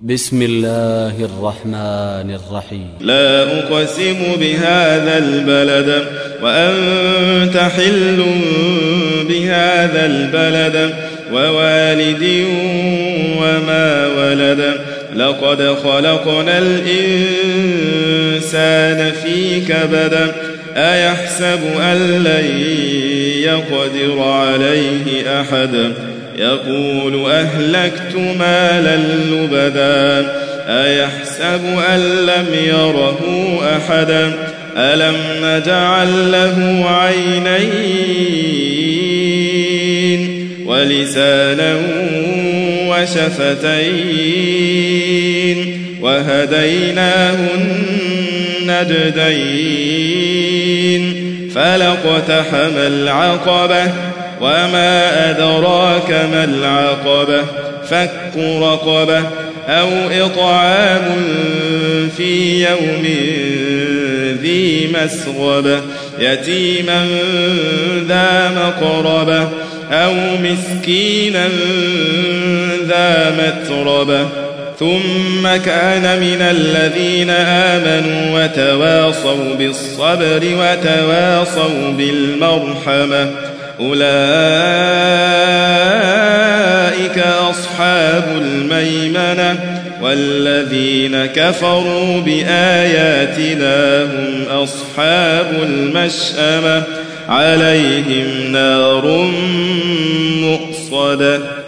بسم الله الرحمن الرحيم. لا أقسم بهذا البلد وأنت حل بهذا البلد ووالد وما ولد لقد خلقنا الإنسان في كبد أيحسب أن لن يقدر عليه أحد يقول أهلكت مالا لبدا أيحسب أن لم يره أحدا ألم نجعل له عينين ولسانا وشفتين وهديناه النجدين فلاقتحم العقبة وما أدراك ما العقبة فك رقبة أو إطعام في يوم ذي مسغبة يتيما ذا مقربة أو مسكينا ذا متربة ثم كان من الذين آمنوا وتواصوا بالصبر وتواصوا بالمرحمة أولئك أصحاب الميمنة والذين كفروا بآياتنا هم أصحاب المشأمة عليهم نار مؤصدة.